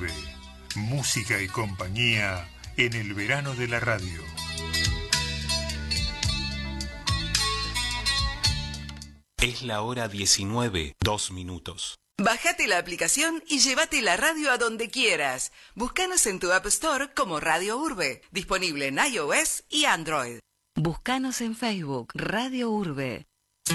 Urbe. Música y compañía en el verano de la radio. Es la hora 19, 2 minutos. Bájate la aplicación y llévate la radio a donde quieras. Búscanos en tu App Store como Radio Urbe, disponible en iOS y Android. Búscanos en Facebook, Radio Urbe.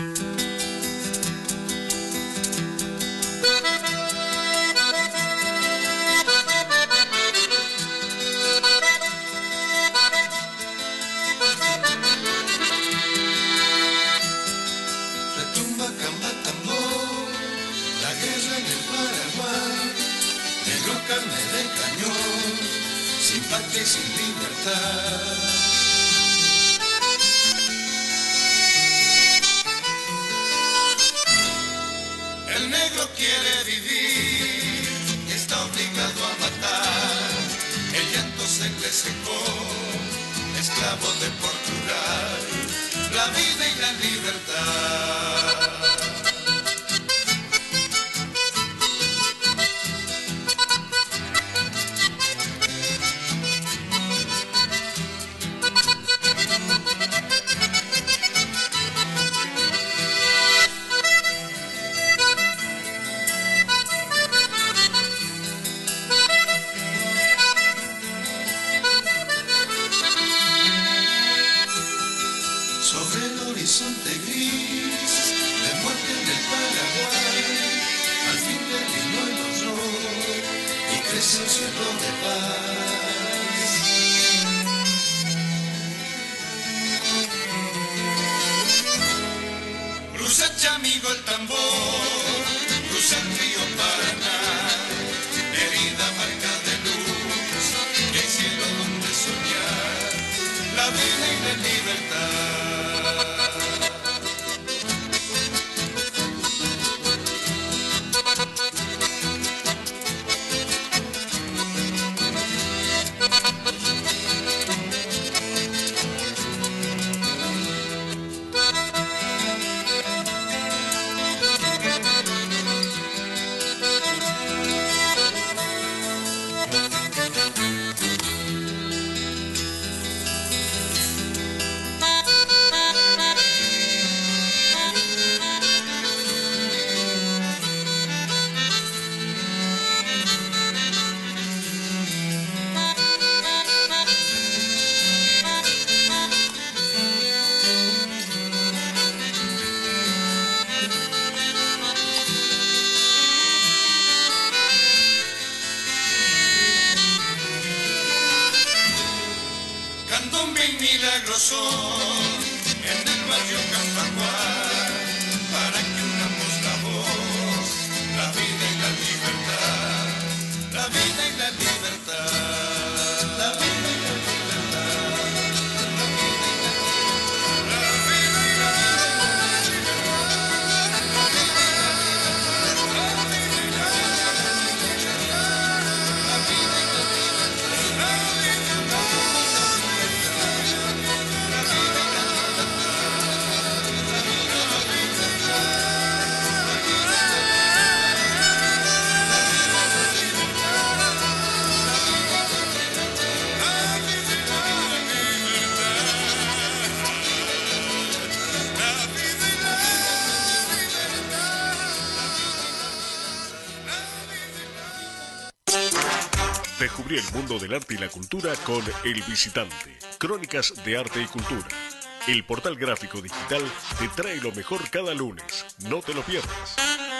Carne de cañón, sin patria y sin libertad. El negro quiere vivir y está obligado a matar. El llanto se le secó, esclavo de Portugal, la vida y la libertad. Descubrí el mundo del arte y la cultura con El Visitante. Crónicas de arte y cultura. El portal gráfico digital te trae lo mejor cada lunes. No te lo pierdas.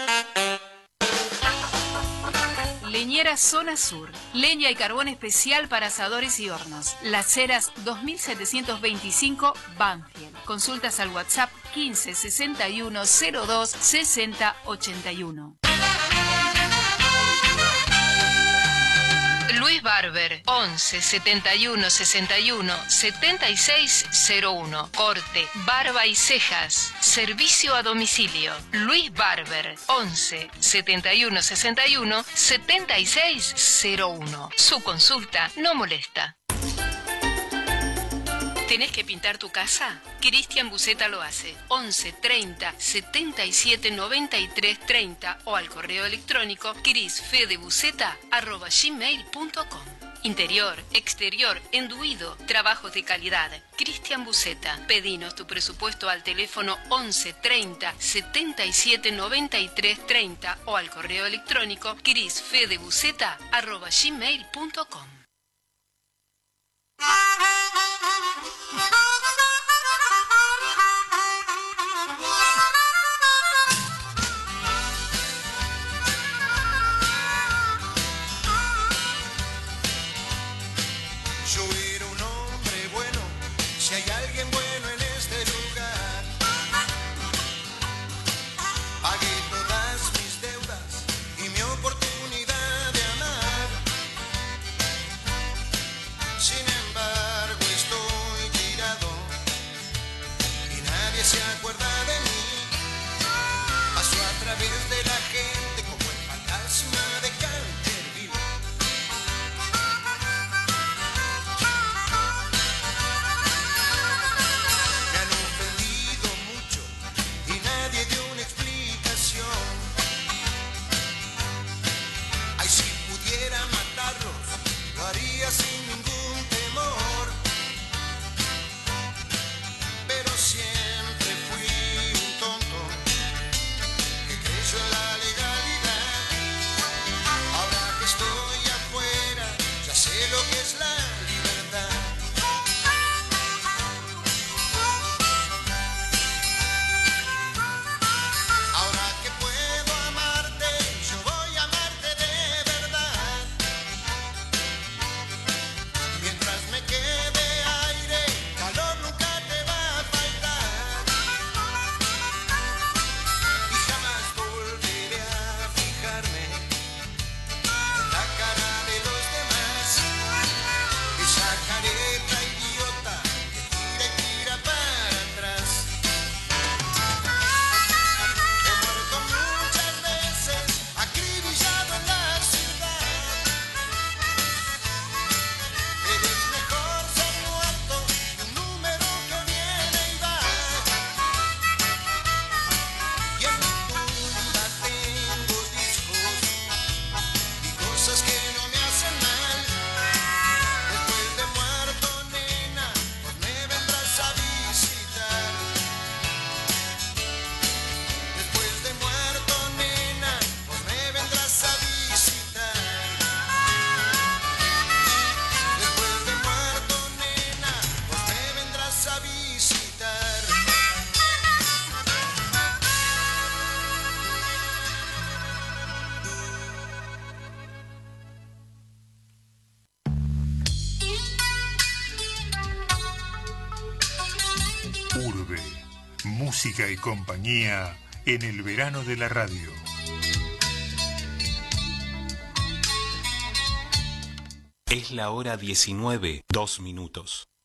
Leñera Zona Sur. Leña y carbón especial para asadores y hornos. Las Heras 2725 Banfield. Consultas al WhatsApp 15 61 02 60 81. Luis Barber, 11 71 61 76 01. Corte, barba y cejas. Servicio a domicilio. Luis Barber, 11 71 61 76 01. Su consulta no molesta. ¿Tenés que pintar tu casa? Cristian Buceta lo hace. 11 30 77 93 30 o al correo electrónico crisfedebuceta@gmail.com. Interior, exterior, enduido, trabajos de calidad. Cristian Buceta. Pedinos tu presupuesto al teléfono 11 30 77 93 30 o al correo electrónico crisfedebuceta@gmail.com. Yo era un hombre bueno, si hay alguien bueno en este lugar. Pagué todas mis deudas y mi oportunidad de amar. Sin embargo estoy tirado y nadie se acuerda de mí. Paso a través de la gente como el fantasma de Canterville. Me han ofendido mucho y nadie dio una explicación. Ay, si pudiera matarlos, lo haría sin ningún temor. Pero siempre fui un tonto que creyó en la legalidad. Ahora que estoy afuera, ya sé lo que es la libertad. Ahora que puedo amarte, yo voy a amarte de verdad. Mientras me quede aire, calor nunca te va a faltar. Y jamás volveré a fijarme en la cara de los demás. Esa careta idiota que tira y tira para atrás. He muerto muchas veces, acribillado en la ciudad. Eres mejor ser muerto que un número que viene y va. Y en mi tumba tengo discos y cosas que no me hacen mal. Después de muerto, nena, pues me vendrás a visitar. Después de muerto, nena, pues me vendrás a visitar. Después de muerto, nena, pues me vendrás a visitar. Urbe, música y compañía en el verano de la radio. Es la hora 19, 2 minutos.